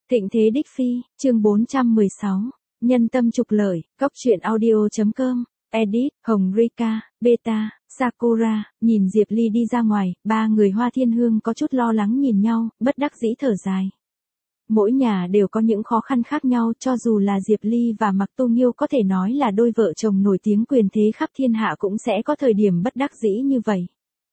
Thịnh thế đích phi, chương 416. Nhân tâm trục lợi, góc truyện audio.com, edit, Hồng Rika, Beta, Sakura, nhìn Diệp Ly đi ra ngoài, ba người Hoa Thiên Hương có chút lo lắng nhìn nhau, bất đắc dĩ thở dài. Mỗi nhà đều có những khó khăn khác nhau, cho dù là Diệp Ly và Mạc Tu Nghiêu có thể nói là đôi vợ chồng nổi tiếng quyền thế khắp thiên hạ cũng sẽ có thời điểm bất đắc dĩ như vậy.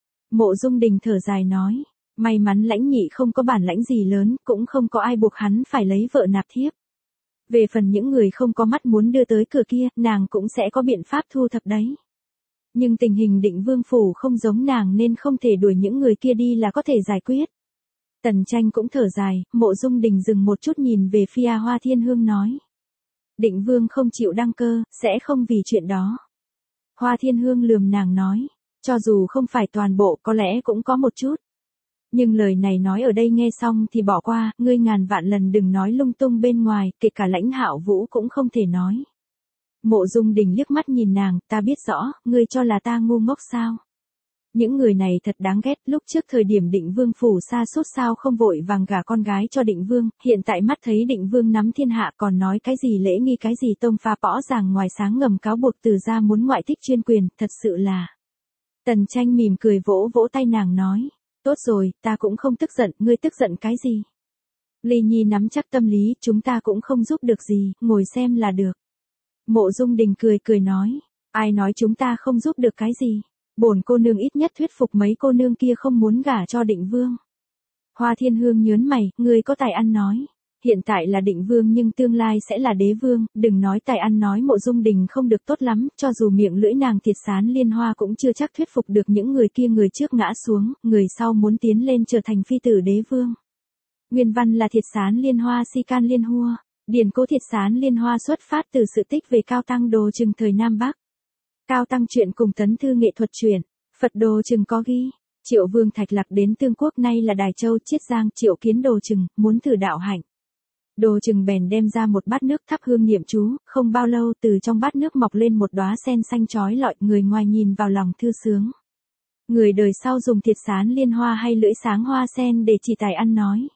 Mộ Dung Đình thở dài nói, may mắn Lãnh Nhị không có bản lãnh gì lớn, cũng không có ai buộc hắn phải lấy vợ nạp thiếp. Về phần những người không có mắt muốn đưa tới cửa kia, nàng cũng sẽ có biện pháp thu thập đấy. Nhưng tình hình Định Vương phủ không giống nàng nên không thể đuổi những người kia đi là có thể giải quyết. Tần Tranh cũng thở dài, Mộ Dung Đình dừng một chút nhìn về phía Hoa Thiên Hương nói. Định Vương không chịu đăng cơ, sẽ không vì chuyện đó. Hoa Thiên Hương lườm nàng nói, cho dù không phải toàn bộ có lẽ cũng có một chút. Nhưng lời này nói ở đây nghe xong thì bỏ qua, ngươi ngàn vạn lần đừng nói lung tung bên ngoài, kể cả Lãnh Hạo Vũ cũng không thể nói. Mộ Dung Đình liếc mắt nhìn nàng, ta biết rõ, ngươi cho là ta ngu ngốc sao? Những người này thật đáng ghét, lúc trước thời điểm Định Vương phủ sa sút sao không vội vàng gả con gái cho Định Vương, hiện tại mắt thấy Định Vương nắm thiên hạ còn nói cái gì lễ nghi cái gì tông pha rõ ràng ngoài sáng ngầm cáo buộc Từ gia muốn ngoại thích chuyên quyền, thật sự là. Tần Tranh mỉm cười vỗ vỗ tay nàng nói. Tốt rồi, ta cũng không tức giận, ngươi tức giận cái gì? Ly Nhi nắm chắc tâm lý, chúng ta cũng không giúp được gì, ngồi xem là được. Mộ Dung Đình cười cười nói, ai nói chúng ta không giúp được cái gì? Bổn cô nương ít nhất thuyết phục mấy cô nương kia không muốn gả cho Định Vương. Hoa Thiên Hương nhớn mày, ngươi có tài ăn nói. Hiện tại là Định Vương nhưng tương lai sẽ là đế vương, đừng nói tài ăn nói. Mộ Dung Đình không được tốt lắm, cho dù miệng lưỡi nàng Thiệt Sán Liên Hoa cũng chưa chắc thuyết phục được những người kia, người trước ngã xuống, người sau muốn tiến lên trở thành phi tử đế vương. Nguyên văn là Thiệt Sán Liên Hoa si can liên hua, điển cố Thiệt Sán Liên Hoa xuất phát từ sự tích về Cao Tăng Đồ Trừng thời Nam Bắc. Cao Tăng truyện cùng tấn thư nghệ thuật truyện, Phật Đồ Trừng có ghi. Triệu Vương Thạch Lạc đến Tương Quốc nay là Đài Châu Chiết Giang, triệu kiến Đồ Trừng, muốn thử đạo hạnh. Đồ Trừng bèn đem ra một bát nước thắp hương niệm chú, không bao lâu từ trong bát nước mọc lên một đóa sen xanh chói lọi, người ngoài nhìn vào lòng thư sướng. Người đời sau dùng Thiệt Sán Liên Hoa hay lưỡi sáng hoa sen để chỉ tài ăn nói.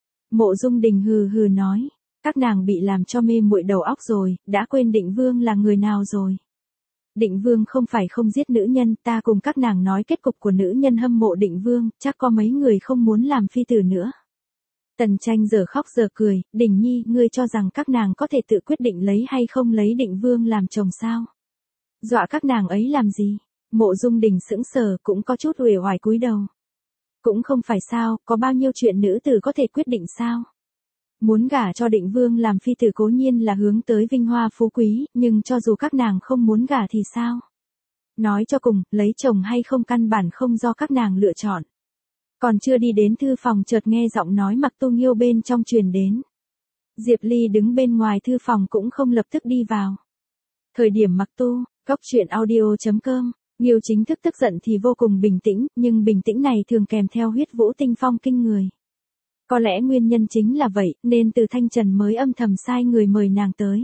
Mộ Dung Đình hừ hừ nói, các nàng bị làm cho mê muội đầu óc rồi, đã quên Định Vương là người nào rồi. Định Vương không phải không giết nữ nhân, ta cùng các nàng nói kết cục của nữ nhân hâm mộ Định Vương, chắc có mấy người không muốn làm phi tử nữa. Tần Tranh giờ khóc giờ cười, Đình Nhi, ngươi cho rằng các nàng có thể tự quyết định lấy hay không lấy Định Vương làm chồng sao? Dọa các nàng ấy làm gì? Mộ Dung Đình sững sờ, cũng có chút uể oải cúi đầu. Cũng không phải sao, có bao nhiêu chuyện nữ tử có thể quyết định sao? Muốn gả cho Định Vương làm phi tử cố nhiên là hướng tới vinh hoa phú quý, nhưng cho dù các nàng không muốn gả thì sao? Nói cho cùng, lấy chồng hay không căn bản không do các nàng lựa chọn. Còn chưa đi đến thư phòng chợt nghe giọng nói Mạc Tu Nghiêu bên trong truyền đến. Diệp Ly đứng bên ngoài thư phòng cũng không lập tức đi vào. Thời điểm Mạc Tu, góc truyện audio.com, Nghiêu chính thức tức giận thì vô cùng bình tĩnh, nhưng bình tĩnh này thường kèm theo huyết vũ tinh phong kinh người. Có lẽ nguyên nhân chính là vậy, nên Từ Thanh Trần mới âm thầm sai người mời nàng tới.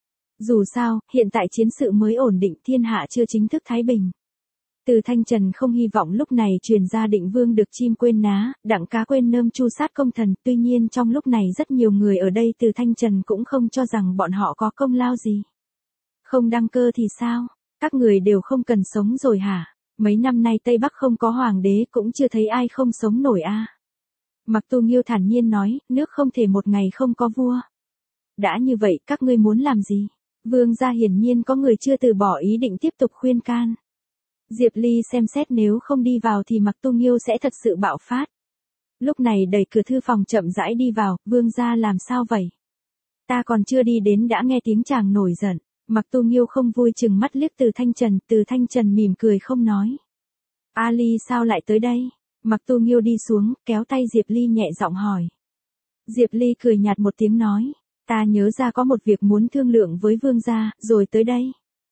Dù sao, hiện tại chiến sự mới ổn định, thiên hạ chưa chính thức thái bình. Từ Thanh Trần không hy vọng lúc này truyền ra Định Vương được chim quên ná, đặng cá quên nơm chu sát công thần, tuy nhiên trong lúc này rất nhiều người ở đây Từ Thanh Trần cũng không cho rằng bọn họ có công lao gì. Không đăng cơ thì sao? Các người đều không cần sống rồi hả? Mấy năm nay Tây Bắc không có hoàng đế cũng chưa thấy ai không sống nổi a. Mạc Tu Nghiêu thản nhiên nói, nước không thể một ngày không có vua. Đã như vậy, các ngươi muốn làm gì? Vương gia hiển nhiên có người chưa từ bỏ ý định tiếp tục khuyên can. Diệp Ly xem xét nếu không đi vào thì Mạc Tu Nghiêu sẽ thật sự bạo phát. Lúc này đẩy cửa thư phòng chậm rãi đi vào, vương gia làm sao vậy? Ta còn chưa đi đến đã nghe tiếng chàng nổi giận. Mạc Tu Nghiêu không vui chừng mắt liếc Từ Thanh Trần mỉm cười không nói. Ali sao lại tới đây? Mạc Tu Nghiêu đi xuống, kéo tay Diệp Ly nhẹ giọng hỏi. Diệp Ly cười nhạt một tiếng nói, ta nhớ ra có một việc muốn thương lượng với vương gia, rồi tới đây.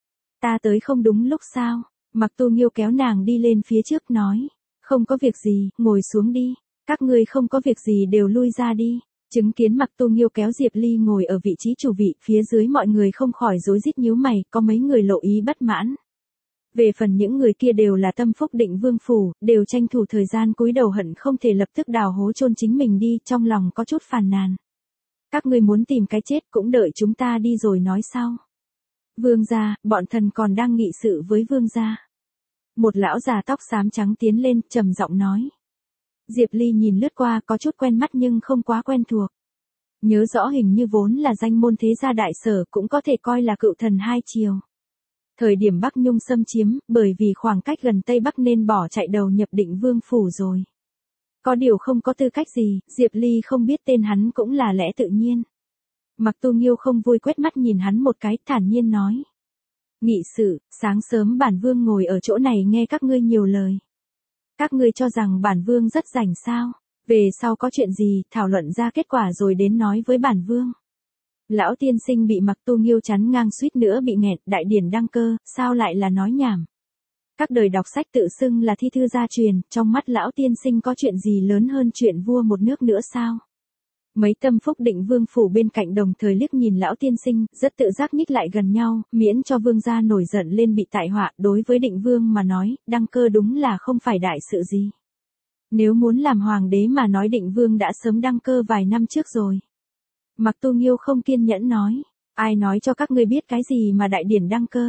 Ta tới không đúng lúc sao? Mạc Tu Nghiêu kéo nàng đi lên phía trước nói, không có việc gì, ngồi xuống đi, các ngươi không có việc gì đều lui ra đi. Chứng kiến Mạc Tu Nghiêu kéo Diệp Ly ngồi ở vị trí chủ vị, phía dưới mọi người không khỏi rối rít nhíu mày, có mấy người lộ ý bất mãn. Về phần những người kia đều là tâm phúc Định Vương phủ, đều tranh thủ thời gian cúi đầu hận không thể lập tức đào hố chôn chính mình đi, trong lòng có chút phàn nàn. Các ngươi muốn tìm cái chết cũng đợi chúng ta đi rồi nói sau. Vương gia, bọn thần còn đang nghị sự với vương gia. Một lão già tóc xám trắng tiến lên, trầm giọng nói. Diệp Ly nhìn lướt qua có chút quen mắt nhưng không quá quen thuộc. Nhớ rõ hình như vốn là danh môn thế gia đại sở cũng có thể coi là cựu thần hai triều. Thời điểm Bắc Nhung xâm chiếm, bởi vì khoảng cách gần Tây Bắc nên bỏ chạy đầu nhập Định Vương phủ rồi. Có điều không có tư cách gì, Diệp Ly không biết tên hắn cũng là lẽ tự nhiên. Mặc Tu Nghiêu không vui quét mắt nhìn hắn một cái, thản nhiên nói. Nghị sự, sáng sớm bản vương ngồi ở chỗ này nghe các ngươi nhiều lời. Các ngươi cho rằng bản vương rất rảnh sao, về sau có chuyện gì, thảo luận ra kết quả rồi đến nói với bản vương. Lão tiên sinh bị Mặc Tu Nghiêu chắn ngang suýt nữa bị nghẹn, đại điển đăng cơ, sao lại là nói nhảm. Các đời đọc sách tự xưng là thi thư gia truyền, trong mắt lão tiên sinh có chuyện gì lớn hơn chuyện vua một nước nữa sao? Mấy tâm phúc Định Vương phủ bên cạnh đồng thời liếc nhìn lão tiên sinh, rất tự giác nhích lại gần nhau, miễn cho vương gia nổi giận lên bị tại họa. Đối với Định Vương mà nói, đăng cơ đúng là không phải đại sự gì. Nếu muốn làm hoàng đế mà nói Định Vương đã sớm đăng cơ vài năm trước rồi. Mặc Tu Nghiêu không kiên nhẫn nói, ai nói cho các ngươi biết cái gì mà đại điển đăng cơ?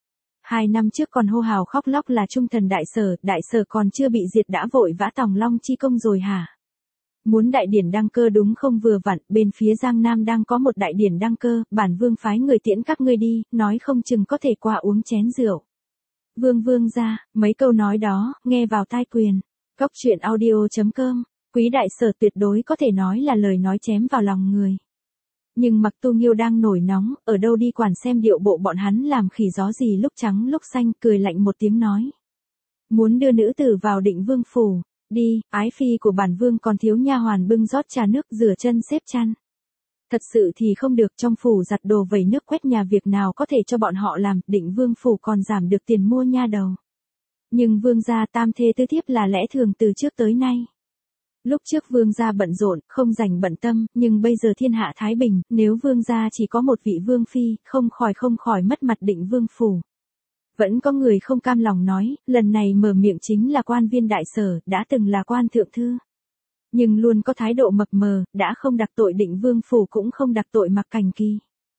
2 năm trước còn hô hào khóc lóc là trung thần đại sở còn chưa bị diệt đã vội vã tòng long chi công rồi hả? Muốn đại điển đăng cơ đúng không vừa vặn, bên phía Giang Nam đang có một đại điển đăng cơ, bản vương phái người tiễn các ngươi đi, nói không chừng có thể qua uống chén rượu. Vương gia, mấy câu nói đó, nghe vào tai quyền. Cốc truyện audio.com, quý đại sở tuyệt đối có thể nói là lời nói chém vào lòng người. Nhưng Mặc Tu Nghiêu đang nổi nóng, ở đâu đi quản xem điệu bộ bọn hắn làm khỉ gió gì lúc trắng lúc xanh, cười lạnh một tiếng nói. Muốn đưa nữ tử vào Định Vương phủ, đi, ái phi của bản vương còn thiếu nha hoàn bưng rót trà nước rửa chân xếp chăn. Thật sự thì không được, trong phủ giặt đồ vẩy nước quét nhà việc nào có thể cho bọn họ làm, Định Vương phủ còn giảm được tiền mua nha đầu. Nhưng vương gia tam thê tứ thiếp là lẽ thường từ trước tới nay. Lúc trước vương gia bận rộn, không dành bận tâm, nhưng bây giờ thiên hạ thái bình, nếu vương gia chỉ có một vị vương phi, không khỏi mất mặt Định Vương phủ. Vẫn có người không cam lòng nói, lần này mở miệng chính là quan viên đại sở, đã từng là quan thượng thư. Nhưng luôn có thái độ mập mờ, đã không đặc tội Định Vương phủ cũng không đặc tội Mặc Cảnh Kỳ.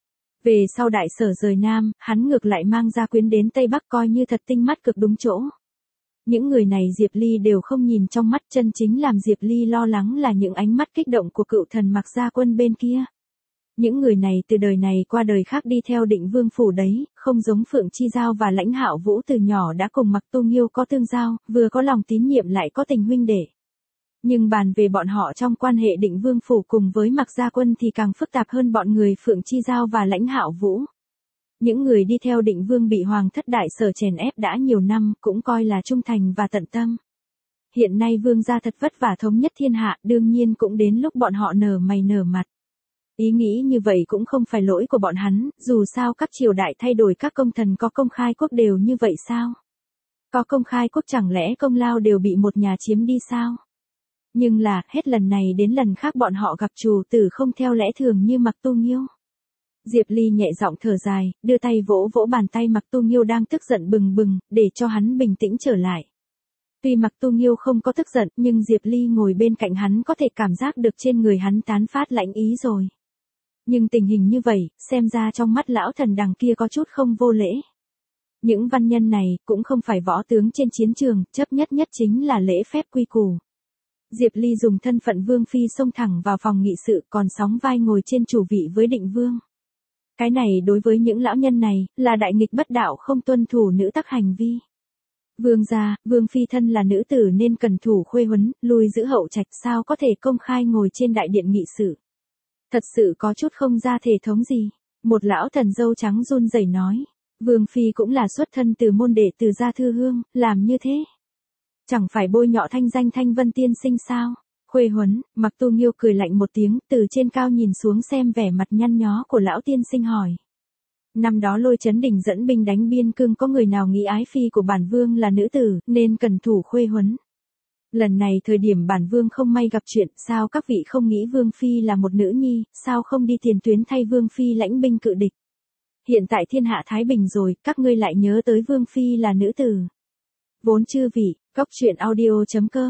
Về sau đại sở rời Nam, hắn ngược lại mang gia quyến đến Tây Bắc coi như thật tinh mắt cực đúng chỗ. Những người này Diệp Ly đều không nhìn trong mắt, chân chính làm Diệp Ly lo lắng là những ánh mắt kích động của cựu thần Mặc gia quân bên kia. Những người này từ đời này qua đời khác đi theo Định Vương phủ đấy, không giống Phượng Chi Giao và Lãnh Hạo Vũ từ nhỏ đã cùng Mặc Tu Nghiêu có tương giao, vừa có lòng tín nhiệm lại có tình huynh đệ. Nhưng bàn về bọn họ trong quan hệ Định Vương phủ cùng với Mặc gia quân thì càng phức tạp hơn bọn người Phượng Chi Giao và Lãnh Hạo Vũ. Những người đi theo Định Vương bị hoàng thất đại sở chèn ép đã nhiều năm, cũng coi là trung thành và tận tâm. Hiện nay vương gia thật vất vả thống nhất thiên hạ, đương nhiên cũng đến lúc bọn họ nở mày nở mặt. Ý nghĩ như vậy cũng không phải lỗi của bọn hắn, dù sao các triều đại thay đổi, các công thần có công khai quốc đều như vậy sao? Có công khai quốc chẳng lẽ công lao đều bị một nhà chiếm đi sao? Nhưng là, hết lần này đến lần khác bọn họ gặp chủ tử không theo lẽ thường như Mặc Tu Nghiêu. Diệp Ly nhẹ giọng thở dài, đưa tay vỗ vỗ bàn tay Mặc Tu Nghiêu đang tức giận bừng bừng, để cho hắn bình tĩnh trở lại. Tuy Mặc Tu Nghiêu không có tức giận, nhưng Diệp Ly ngồi bên cạnh hắn có thể cảm giác được trên người hắn tán phát lãnh ý rồi. Nhưng tình hình như vậy, xem ra trong mắt lão thần đằng kia có chút không vô lễ. Những văn nhân này, cũng không phải võ tướng trên chiến trường, chấp nhất chính là lễ phép quy củ. Diệp Ly dùng thân phận vương phi xông thẳng vào phòng nghị sự, còn sóng vai ngồi trên chủ vị với Định Vương. Cái này đối với những lão nhân này, là đại nghịch bất đạo, không tuân thủ nữ tắc hành vi. Vương gia, vương phi thân là nữ tử nên cần thủ khuê huấn, lui giữ hậu trạch, sao có thể công khai ngồi trên đại điện nghị sự. Thật sự có chút không ra thể thống gì. Một lão thần dâu trắng run rẩy nói. Vương phi cũng là xuất thân từ môn đệ từ gia thư hương, làm như thế. Chẳng phải bôi nhọ thanh danh Thanh Vân tiên sinh sao? Khuê huấn, Mặc Tu Nghiêu cười lạnh một tiếng, từ trên cao nhìn xuống xem vẻ mặt nhăn nhó của lão tiên sinh hỏi. Năm đó Lôi Chấn Đỉnh dẫn binh đánh Biên Cương, có người nào nghĩ ái phi của bản vương là nữ tử, nên cần thủ khuê huấn. Lần này thời điểm bản vương không may gặp chuyện, sao các vị không nghĩ vương phi là một nữ nhi, sao không đi tiền tuyến thay vương phi lãnh binh cự địch. Hiện tại thiên hạ thái bình rồi, các ngươi lại nhớ tới vương phi là nữ tử. Vốn chư vị, cốc truyện audio.com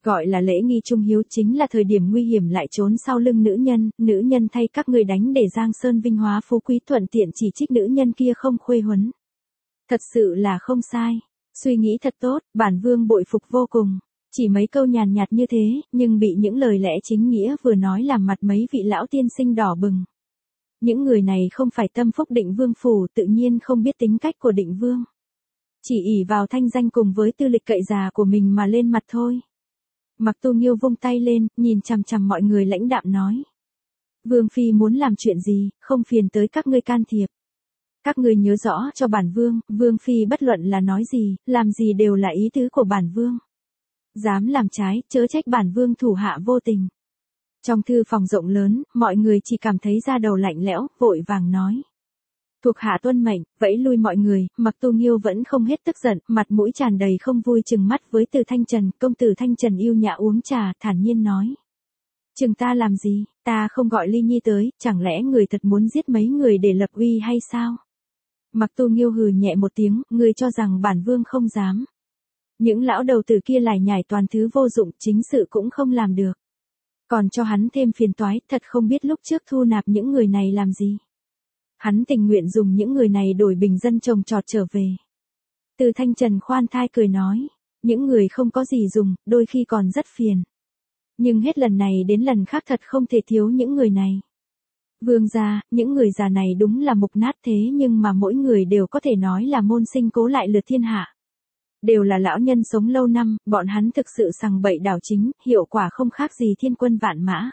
Gọi là lễ nghi trung hiếu chính là thời điểm nguy hiểm lại trốn sau lưng nữ nhân thay các ngươi đánh để giang sơn vinh hóa phú quý, thuận tiện chỉ trích nữ nhân kia không khuê huấn. Thật sự là không sai. Suy nghĩ thật tốt, bản vương bội phục vô cùng. Chỉ mấy câu nhàn nhạt như thế, nhưng bị những lời lẽ chính nghĩa vừa nói làm mặt mấy vị lão tiên sinh đỏ bừng. Những người này không phải tâm phúc Định Vương phủ, tự nhiên không biết tính cách của Định Vương. Chỉ ỷ vào thanh danh cùng với tư lịch cậy già của mình mà lên mặt thôi. Mặc Tu Nghiêu vung tay lên, nhìn chằm chằm mọi người lãnh đạm nói. Vương phi muốn làm chuyện gì, không phiền tới các ngươi can thiệp. Các ngươi nhớ rõ cho bản vương, vương phi bất luận là nói gì, làm gì đều là ý tứ của bản vương. Dám làm trái, chớ trách bản vương thủ hạ vô tình. Trong thư phòng rộng lớn, mọi người chỉ cảm thấy da đầu lạnh lẽo, vội vàng nói. Thuộc hạ tuân mệnh, vẫy lui mọi người, Mặc Tu Nghiêu vẫn không hết tức giận, mặt mũi tràn đầy không vui chừng mắt với Từ Thanh Trần, công tử Thanh Trần yêu nhã uống trà, thản nhiên nói. Chừng ta làm gì, ta không gọi Ly Nhi tới, chẳng lẽ người thật muốn giết mấy người để lập uy hay sao? Mặc Tu Nghiêu hừ nhẹ một tiếng, người cho rằng bản vương không dám. Những lão đầu tử kia lải nhải toàn thứ vô dụng, chính sự cũng không làm được. Còn cho hắn thêm phiền toái, thật không biết lúc trước thu nạp những người này làm gì. Hắn tình nguyện dùng những người này đổi bình dân trồng trọt trở về. Từ Thanh Trần khoan thai cười nói, những người không có gì dùng, đôi khi còn rất phiền. Nhưng hết lần này đến lần khác thật không thể thiếu những người này. Vương gia, những người già này đúng là mục nát thế nhưng mà mỗi người đều có thể nói là môn sinh cố lại lượt thiên hạ. Đều là lão nhân sống lâu năm, bọn hắn thực sự sằng bậy đảo chính, hiệu quả không khác gì thiên quân vạn mã.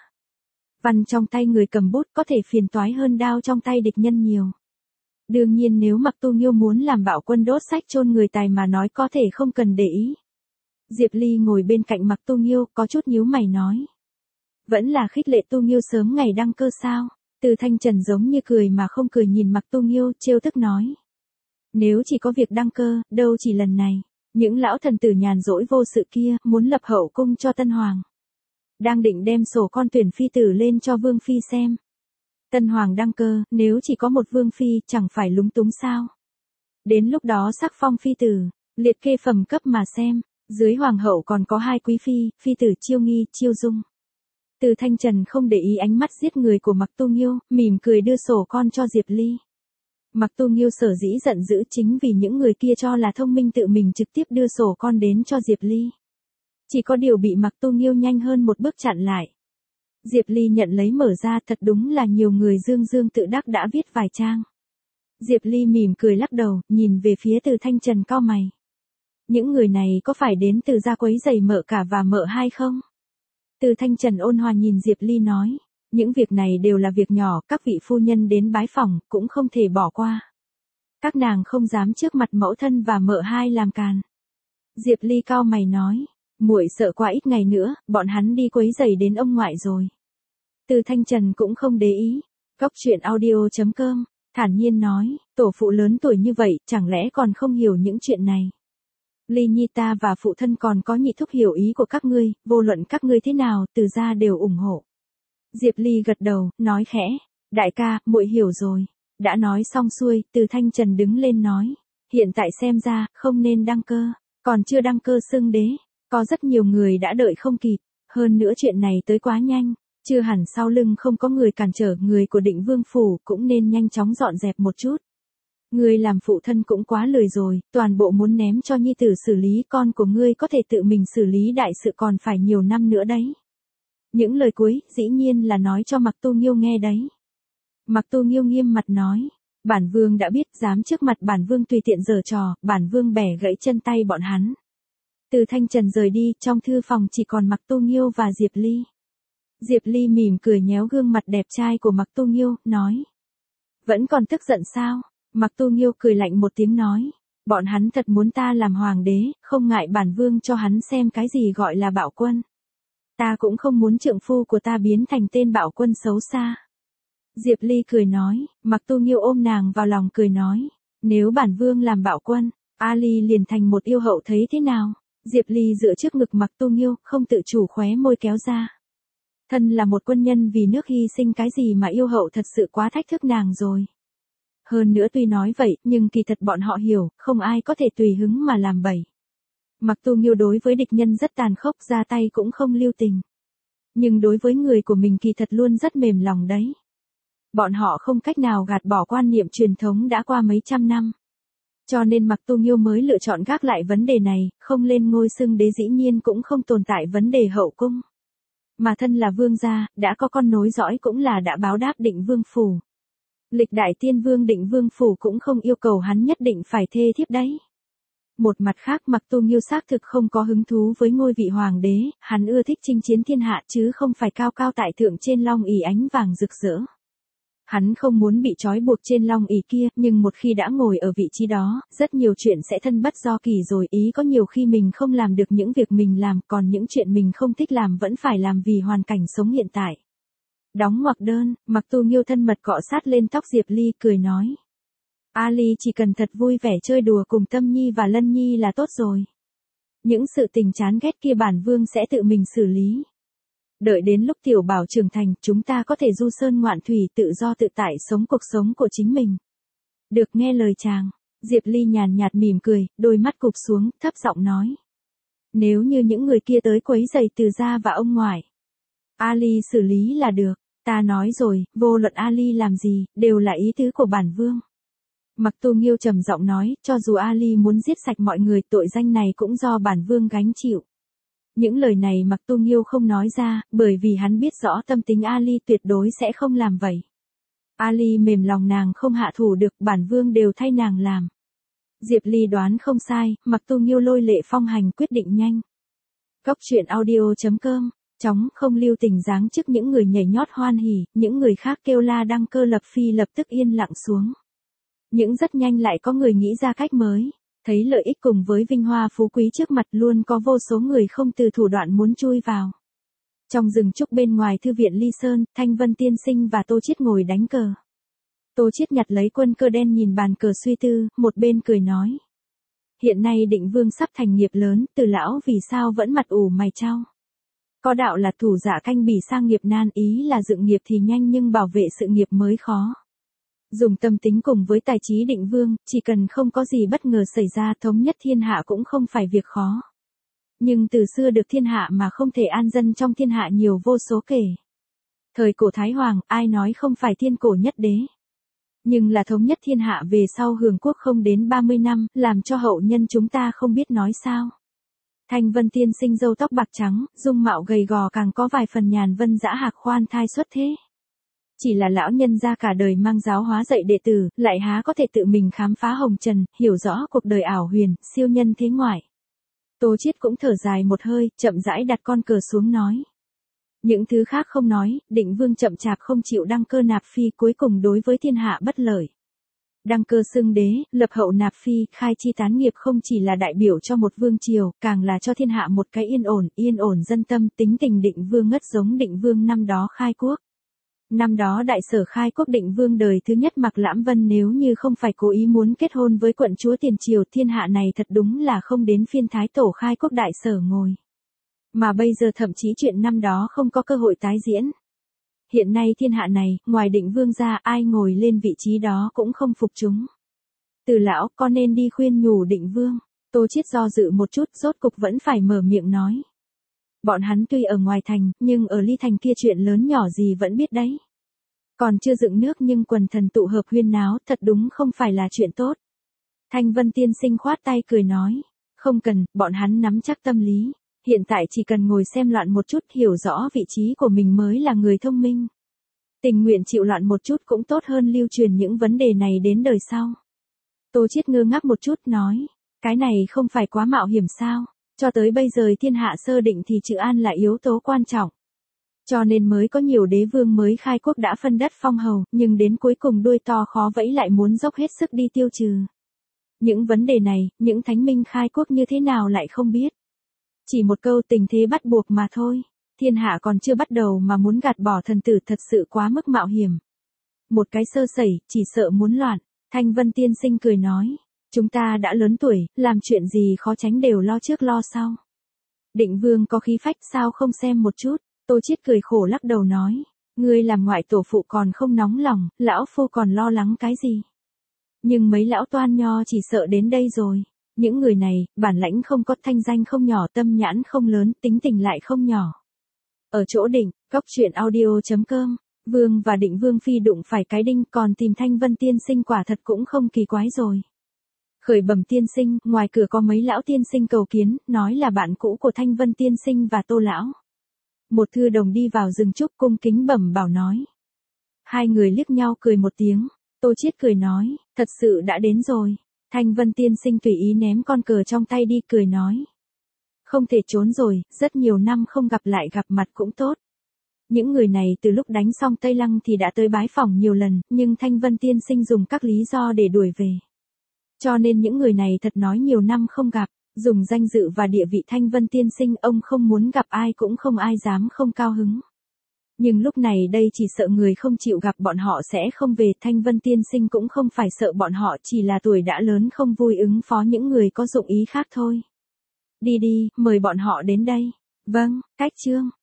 Văn trong tay người cầm bút có thể phiền toái hơn đao trong tay địch nhân nhiều. Đương nhiên nếu Mặc Tu Nghiêu muốn làm bạo quân đốt sách chôn người tài mà nói có thể không cần để ý. Diệp Ly ngồi bên cạnh Mặc Tu Nghiêu có chút nhíu mày nói. Vẫn là khích lệ Tu Nghiêu sớm ngày đăng cơ sao? Từ Thanh Trần giống như cười mà không cười nhìn Mặc Tu Nghiêu trêu tức nói. Nếu chỉ có việc đăng cơ, đâu chỉ lần này. Những lão thần tử nhàn rỗi vô sự kia muốn lập hậu cung cho Tân Hoàng. Đang định đem sổ con tuyển phi tử lên cho Vương Phi xem. Tân Hoàng đăng cơ, nếu chỉ có một Vương Phi chẳng phải lúng túng sao. Đến lúc đó sắc phong phi tử, liệt kê phẩm cấp mà xem, dưới Hoàng hậu còn có 2 quý phi, phi tử Chiêu Nghi, Chiêu Dung. Từ Thanh Trần không để ý ánh mắt giết người của Mặc Tu Nghiêu, mỉm cười đưa sổ con cho Diệp Ly. Mặc Tu Nghiêu sở dĩ giận dữ chính vì những người kia cho là thông minh tự mình trực tiếp đưa sổ con đến cho Diệp Ly. Chỉ có điều bị Mặc Tu Nghiêu nhanh hơn một bước chặn lại. Diệp Ly nhận lấy mở ra, thật đúng là nhiều người dương dương tự đắc đã viết vài trang. Diệp Ly mỉm cười lắc đầu, nhìn về phía Từ Thanh Trần cau mày. Những người này có phải đến từ gia quấy giày mợ cả và mợ hai không? Từ Thanh Trần ôn hòa nhìn Diệp Ly nói. Những việc này đều là việc nhỏ, các vị phu nhân đến bái phỏng cũng không thể bỏ qua. Các nàng không dám trước mặt mẫu thân và mợ hai làm càn. Diệp Ly cau mày nói. Muội sợ qua ít ngày nữa, bọn hắn đi quấy rầy đến ông ngoại rồi. Từ Thanh Trần cũng không để ý. Góc truyện audio.com, thản nhiên nói, tổ phụ lớn tuổi như vậy, chẳng lẽ còn không hiểu những chuyện này. Ly Nhi ta và phụ thân còn có nhị thúc hiểu ý của các ngươi, vô luận các ngươi thế nào, từ gia đều ủng hộ. Diệp Ly gật đầu, nói khẽ, đại ca, muội hiểu rồi. Đã nói xong xuôi, Từ Thanh Trần đứng lên nói, hiện tại xem ra, không nên đăng cơ, còn chưa đăng cơ xưng đế. Có rất nhiều người đã đợi không kịp, hơn nữa chuyện này tới quá nhanh, chưa hẳn sau lưng không có người cản trở, người của Định Vương phủ cũng nên nhanh chóng dọn dẹp một chút. Ngươi làm phụ thân cũng quá lười rồi, toàn bộ muốn ném cho nhi tử xử lý, con của ngươi có thể tự mình xử lý đại sự còn phải nhiều năm nữa đấy. Những lời cuối, dĩ nhiên là nói cho Mặc Tu Nghiêu nghe đấy. Mặc Tu Nghiêu nghiêm mặt nói, bản vương đã biết, dám trước mặt bản vương tùy tiện giở trò, bản vương bẻ gãy chân tay bọn hắn. Từ Thanh Trần rời đi, trong thư phòng chỉ còn Mặc Tu Nghiêu và Diệp Ly. Diệp Ly mỉm cười nhéo gương mặt đẹp trai của Mặc Tu Nghiêu, nói. Vẫn còn tức giận sao? Mặc Tu Nghiêu cười lạnh một tiếng nói. Bọn hắn thật muốn ta làm hoàng đế, không ngại bản vương cho hắn xem cái gì gọi là bạo quân. Ta cũng không muốn trượng phu của ta biến thành tên bạo quân xấu xa. Diệp Ly cười nói, Mặc Tu Nghiêu ôm nàng vào lòng cười nói. Nếu bản vương làm bạo quân, Ali liền thành một yêu hậu thấy thế nào? Diệp Ly dựa trước ngực Mặc Tu Nghiêu, không tự chủ khóe môi kéo ra. Thân là một quân nhân vì nước hy sinh cái gì mà yêu hậu thật sự quá thách thức nàng rồi. Hơn nữa tuy nói vậy, nhưng kỳ thật bọn họ hiểu, không ai có thể tùy hứng mà làm bậy. Mặc Tu Nghiêu đối với địch nhân rất tàn khốc, ra tay cũng không lưu tình. Nhưng đối với người của mình kỳ thật luôn rất mềm lòng đấy. Bọn họ không cách nào gạt bỏ quan niệm truyền thống đã qua mấy trăm năm. Cho nên Mặc Tu Nghiêu mới lựa chọn gác lại vấn đề này, không lên ngôi xưng đế dĩ nhiên cũng không tồn tại vấn đề hậu cung. Mà thân là vương gia, đã có con nối dõi cũng là đã báo đáp Định Vương Phủ. Lịch đại tiên vương Định Vương Phủ cũng không yêu cầu hắn nhất định phải thê thiếp đấy. Một mặt khác Mặc Tu Nghiêu xác thực không có hứng thú với ngôi vị hoàng đế, hắn ưa thích chinh chiến thiên hạ chứ không phải cao cao tại thượng trên long ỷ ánh vàng rực rỡ. Hắn không muốn bị trói buộc trên long ỷ kia, nhưng một khi đã ngồi ở vị trí đó, rất nhiều chuyện sẽ thân bất do kỳ rồi, ý có nhiều khi mình không làm được những việc mình làm, còn những chuyện mình không thích làm vẫn phải làm vì hoàn cảnh sống hiện tại. Đóng ngoặc đơn, Mặc Tu Nghiêu thân mật cọ sát lên tóc Diệp Ly, cười nói. Ali chỉ cần thật vui vẻ chơi đùa cùng Tâm Nhi và Lân Nhi là tốt rồi. Những sự tình chán ghét kia bản vương sẽ tự mình xử lý. Đợi đến lúc tiểu bảo trưởng thành, chúng ta có thể du sơn ngoạn thủy tự do tự tại sống cuộc sống của chính mình. Được nghe lời chàng, Diệp Ly nhàn nhạt mỉm cười, đôi mắt cụp xuống, thấp giọng nói. Nếu như những người kia tới quấy rầy từ gia và ông ngoại, Ali xử lý là được, ta nói rồi, vô luận Ali làm gì, đều là ý tứ của bản vương. Mặc Tu Nghiêu trầm giọng nói, cho dù Ali muốn giết sạch mọi người, tội danh này cũng do bản vương gánh chịu. Những lời này Mặc Tu Nghiêu không nói ra, bởi vì hắn biết rõ tâm tính Ali tuyệt đối sẽ không làm vậy. Ali mềm lòng nàng không hạ thủ được, bản vương đều thay nàng làm. Diệp Ly đoán không sai, Mặc Tu Nghiêu lôi lệ phong hành quyết định nhanh. Góc truyện audio.com, chóng không lưu tình giáng chức những người nhảy nhót hoan hỉ, những người khác kêu la đăng cơ lập phi lập tức yên lặng xuống. Nhưng rất nhanh lại có người nghĩ ra cách mới. Thấy lợi ích cùng với vinh hoa phú quý trước mặt luôn có vô số người không từ thủ đoạn muốn chui vào. Trong rừng trúc bên ngoài thư viện Ly Sơn, Thanh Vân Tiên Sinh và Tô Chiết ngồi đánh cờ. Tô Chiết nhặt lấy quân cờ đen nhìn bàn cờ suy tư, một bên cười nói. Hiện nay Định Vương sắp thành nghiệp lớn, Từ lão vì sao vẫn mặt ủ mày chau. Có đạo là thủ giả canh bỉ sang nghiệp nan, ý là dựng nghiệp thì nhanh nhưng bảo vệ sự nghiệp mới khó. Dùng tâm tính cùng với tài trí Định Vương, chỉ cần không có gì bất ngờ xảy ra, thống nhất thiên hạ cũng không phải việc khó. Nhưng từ xưa được thiên hạ mà không thể an dân trong thiên hạ nhiều vô số kể. Thời cổ Thái Hoàng, ai nói không phải thiên cổ nhất đế. Nhưng là thống nhất thiên hạ về sau hưởng quốc không đến 30 năm, làm cho hậu nhân chúng ta không biết nói sao. Thanh Vân Tiên Sinh râu tóc bạc trắng, dung mạo gầy gò càng có vài phần nhàn vân dã hạc khoan thai xuất thế. Chỉ là lão nhân ra cả đời mang giáo hóa dạy đệ tử, lại há có thể tự mình khám phá hồng trần, hiểu rõ cuộc đời ảo huyền, siêu nhân thế ngoại. Tô Chiết cũng thở dài một hơi, chậm rãi đặt con cờ xuống nói. Những thứ khác không nói, Định Vương chậm chạp không chịu đăng cơ nạp phi, cuối cùng đối với thiên hạ bất lợi. Đăng cơ xưng đế, lập hậu nạp phi, khai chi tán nghiệp không chỉ là đại biểu cho một vương triều, càng là cho thiên hạ một cái yên ổn dân tâm, tính tình Định Vương ngất giống Định Vương năm đó khai quốc. Năm đó đại sở khai quốc Định Vương đời thứ nhất Mạc Lãm Vân nếu như không phải cố ý muốn kết hôn với quận chúa tiền triều, thiên hạ này thật đúng là không đến phiên thái tổ khai quốc đại sở ngồi. Mà bây giờ thậm chí chuyện năm đó không có cơ hội tái diễn. Hiện nay thiên hạ này, ngoài Định Vương ra ai ngồi lên vị trí đó cũng không phục chúng. Từ lão, con nên đi khuyên nhủ Định Vương. Tô Chiết do dự một chút, rốt cục vẫn phải mở miệng nói. Bọn hắn tuy ở ngoài thành, nhưng ở ly thành kia chuyện lớn nhỏ gì vẫn biết đấy. Còn chưa dựng nước nhưng quần thần tụ hợp huyên náo, thật đúng không phải là chuyện tốt. Thanh Vân Tiên Sinh khoát tay cười nói. Không cần, bọn hắn nắm chắc tâm lý. Hiện tại chỉ cần ngồi xem loạn một chút, hiểu rõ vị trí của mình mới là người thông minh. Tình nguyện chịu loạn một chút cũng tốt hơn lưu truyền những vấn đề này đến đời sau. Tô Chiết ngơ ngác một chút nói. Cái này không phải quá mạo hiểm sao? Cho tới bây giờ thiên hạ sơ định thì trừ an là yếu tố quan trọng. Cho nên mới có nhiều đế vương mới khai quốc đã phân đất phong hầu, nhưng đến cuối cùng đuôi to khó vẫy lại muốn dốc hết sức đi tiêu trừ. Những vấn đề này, những thánh minh khai quốc như thế nào lại không biết. Chỉ một câu tình thế bắt buộc mà thôi. Thiên hạ còn chưa bắt đầu mà muốn gạt bỏ thần tử thật sự quá mức mạo hiểm. Một cái sơ sẩy, chỉ sợ muốn loạn. Thanh Vân Tiên Sinh cười nói. Chúng ta đã lớn tuổi, làm chuyện gì khó tránh đều lo trước lo sau. Định Vương có khí phách sao không xem một chút. Tô Chiết cười khổ lắc đầu nói. Ngươi làm ngoại tổ phụ còn không nóng lòng, lão phu còn lo lắng cái gì. Nhưng mấy lão toan nho chỉ sợ đến đây rồi. Những người này, bản lãnh không có, thanh danh không nhỏ, tâm nhãn không lớn, tính tình lại không nhỏ. Ở chỗ Định, góc chuyện audio.com, Vương và Định Vương Phi đụng phải cái đinh, còn tìm Thanh Vân tiên sinh quả thật cũng không kỳ quái rồi. Khởi bẩm tiên sinh, ngoài cửa có mấy lão tiên sinh cầu kiến, nói là bạn cũ của Thanh Vân tiên sinh và Tô lão. Một thư đồng đi vào dừng chúc cung kính bẩm bảo nói. Hai người liếc nhau cười một tiếng, Tô Chiết cười nói, thật sự đã đến rồi. Thanh Vân tiên sinh tùy ý ném con cờ trong tay đi cười nói. Không thể trốn rồi, rất nhiều năm không gặp lại gặp mặt cũng tốt. Những người này từ lúc đánh xong Tây Lăng thì đã tới bái phỏng nhiều lần, nhưng Thanh Vân tiên sinh dùng các lý do để đuổi về. Cho nên những người này thật nói nhiều năm không gặp, dùng danh dự và địa vị Thanh Vân tiên sinh ông không muốn gặp ai cũng không ai dám không cao hứng. Nhưng lúc này đây chỉ sợ người không chịu gặp bọn họ sẽ không về, Thanh Vân tiên sinh cũng không phải sợ bọn họ, chỉ là tuổi đã lớn không vui ứng phó những người có dụng ý khác thôi. Đi đi, mời bọn họ đến đây. Vâng, cách chương.